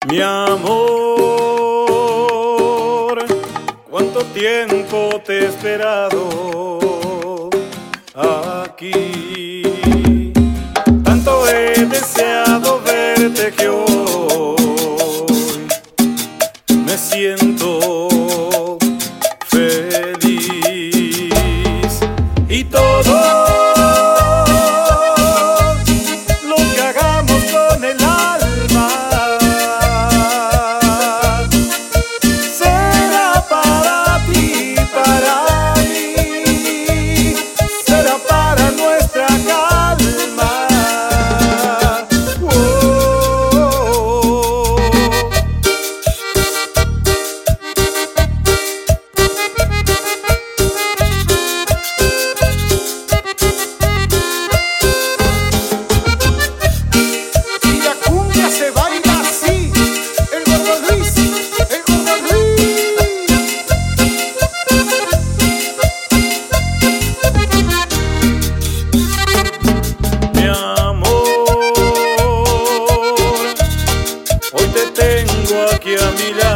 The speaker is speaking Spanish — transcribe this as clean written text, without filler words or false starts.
Mi amor, cuánto tiempo te he esperado aquí. Tanto he deseado verte que hoy me siento feliz. Y todo lo que hagamos con el alma será para ti, para mí, será para nuestra calma. Hoy te tengo aquí a mi lado.